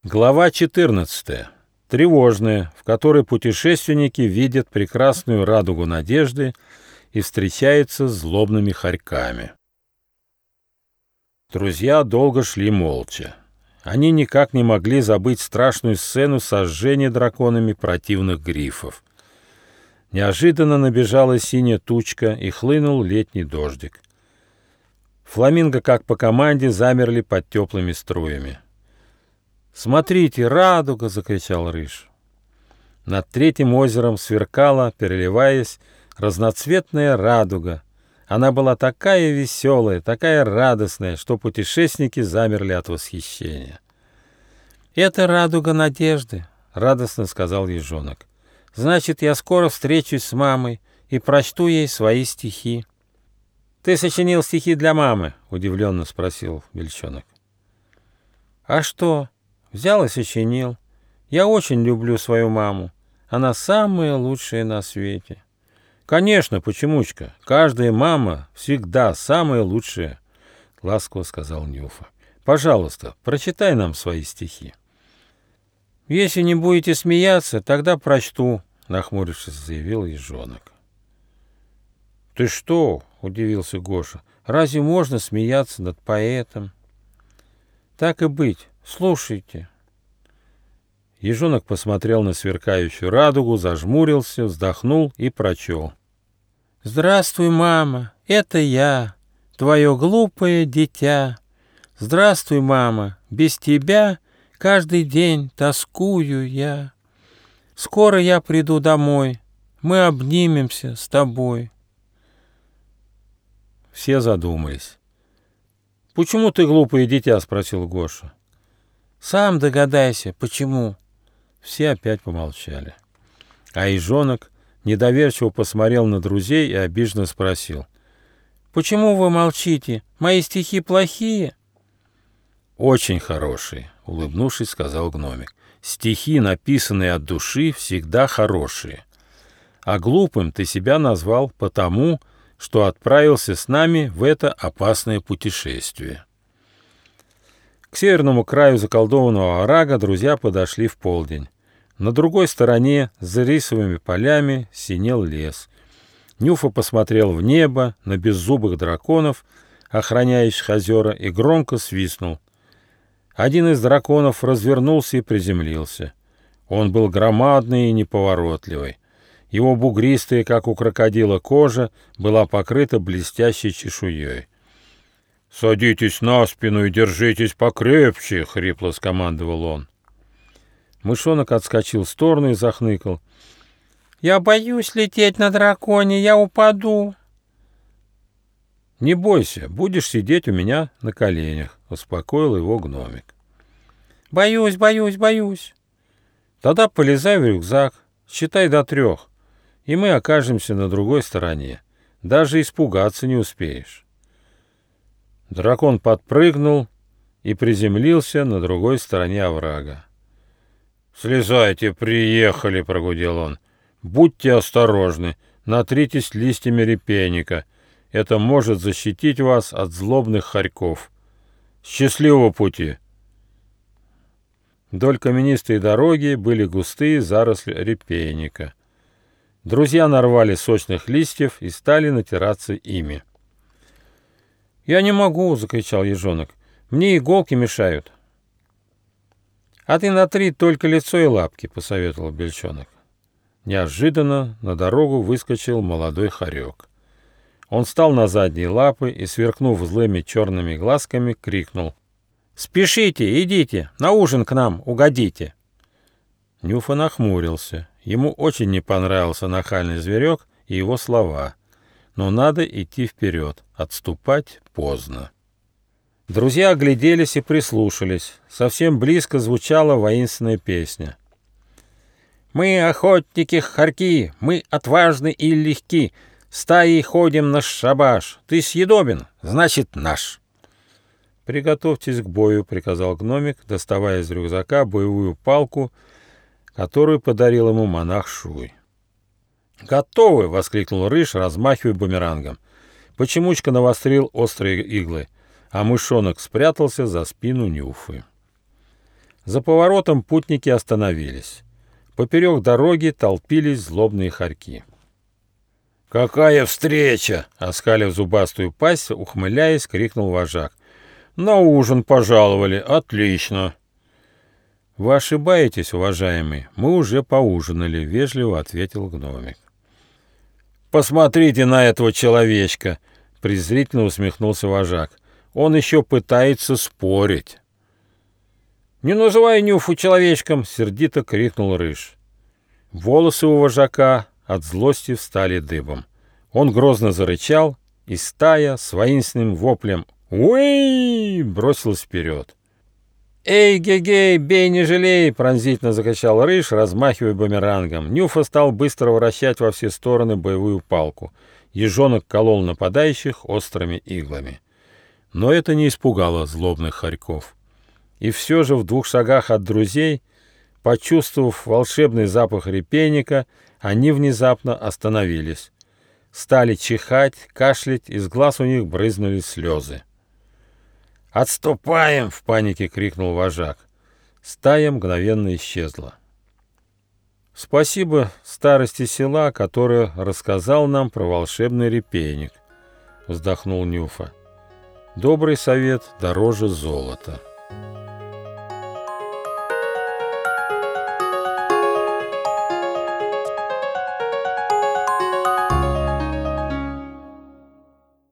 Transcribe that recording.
Глава 14. Тревожная, в которой путешественники видят прекрасную радугу надежды и встречаются с злобными хорьками. Друзья долго шли молча. Они никак не могли забыть страшную сцену сожжения драконами противных грифов. Неожиданно набежала синяя тучка и хлынул летний дождик. Фламинго, как по команде, замерли под теплыми струями. «Смотрите, радуга!» — закричал Рыж. Над третьим озером сверкала, переливаясь, разноцветная радуга. Она была такая веселая, такая радостная, что путешественники замерли от восхищения. «Это радуга надежды», — радостно сказал ежонок. «Значит, я скоро встречусь с мамой и прочту ей свои стихи». «Ты сочинил стихи для мамы?» — удивленно спросил Бельчонок. «А что? Взял и сочинил. Я очень люблю свою маму. Она самая лучшая на свете». «Конечно, почемучка. Каждая мама всегда самая лучшая», — ласково сказал Нюфа. «Пожалуйста, прочитай нам свои стихи». «Если не будете смеяться, тогда прочту», — нахмурившись, заявил ежонок. «Ты что?» — удивился Гоша. «Разве можно смеяться над поэтом?» «Так и быть. Слушайте». Ежонок посмотрел на сверкающую радугу, зажмурился, вздохнул и прочел. «Здравствуй, мама, это я, твое глупое дитя. Здравствуй, мама, без тебя каждый день тоскую я. Скоро я приду домой, мы обнимемся с тобой». Все задумались. «Почему ты глупое дитя?» — спросил Гоша. «Сам догадайся, почему». Все опять помолчали. А ежонок недоверчиво посмотрел на друзей и обиженно спросил. «Почему вы молчите? Мои стихи плохие?» «Очень хорошие», — улыбнувшись, сказал гномик. «Стихи, написанные от души, всегда хорошие. А глупым ты себя назвал потому, что отправился с нами в это опасное путешествие». К северному краю заколдованного оврага друзья подошли в полдень. На другой стороне, за рисовыми полями, синел лес. Нюфа посмотрел в небо на беззубых драконов, охраняющих озера, и громко свистнул. Один из драконов развернулся и приземлился. Он был громадный и неповоротливый. Его бугристая, как у крокодила, кожа была покрыта блестящей чешуей. «Садитесь на спину и держитесь покрепче!» — хрипло скомандовал он. Мышонок отскочил в сторону и захныкал. «Я боюсь лететь на драконе, я упаду». «Не бойся, будешь сидеть у меня на коленях», — успокоил его гномик. «Боюсь, боюсь, боюсь». «Тогда полезай в рюкзак, считай до 3, и мы окажемся на другой стороне. Даже испугаться не успеешь». Дракон подпрыгнул и приземлился на другой стороне оврага. «Слезайте, приехали!» — прогудел он. «Будьте осторожны, натритесь листьями репейника. Это может защитить вас от злобных хорьков. Счастливого пути!» Вдоль каменистой дороги были густые заросли репейника. Друзья нарвали сочных листьев и стали натираться ими. «Я не могу!» — закричал ежонок. «Мне иголки мешают». «А ты натри только лицо и лапки», — посоветовал Бельчонок. Неожиданно на дорогу выскочил молодой хорек. Он встал на задние лапы и, сверкнув злыми черными глазками, крикнул. «Спешите, идите, на ужин к нам угодите». Нюфа нахмурился. Ему очень не понравился нахальный зверек и его слова. Но надо идти вперед, отступать поздно. Друзья огляделись и прислушались. Совсем близко звучала воинственная песня. «Мы охотники-хорьки, мы отважны и легки, стаей ходим на шабаш. Ты съедобен, значит наш». «Приготовьтесь к бою», — приказал гномик, доставая из рюкзака боевую палку, которую подарил ему монах Шуй. «Готовы!» — воскликнул Рыж, размахивая бумерангом. Почемучка навострил острые иглы, а мышонок спрятался за спину Нюфы. За поворотом путники остановились. Поперек дороги толпились злобные хорьки. «Какая встреча!» — оскалив зубастую пасть, ухмыляясь, крикнул вожак. «На ужин пожаловали. Отлично!» «Вы ошибаетесь, уважаемый. Мы уже поужинали», — вежливо ответил гномик. «Посмотрите на этого человечка!» — презрительно усмехнулся вожак. «Он еще пытается спорить». «Не называй Нюфу человечком!» — сердито крикнул Рыж. Волосы у вожака от злости встали дыбом. Он грозно зарычал, и стая с воинственным воплем «Уэй!» бросилась вперед. «Эй, гей-гей, бей, не жалей!» — пронзительно закричал Рыж, размахивая бумерангом. Нюфа стал быстро вращать во все стороны боевую палку. Ежонок колол нападающих острыми иглами. Но это не испугало злобных хорьков. И все же в 2 шагах от друзей, почувствовав волшебный запах репейника, они внезапно остановились. Стали чихать, кашлять, из глаз у них брызнули слезы. «Отступаем!» — в панике крикнул вожак. Стая мгновенно исчезла. «Спасибо старости села, который рассказал нам про волшебный репейник», — вздохнул Нюфа. «Добрый совет дороже золота».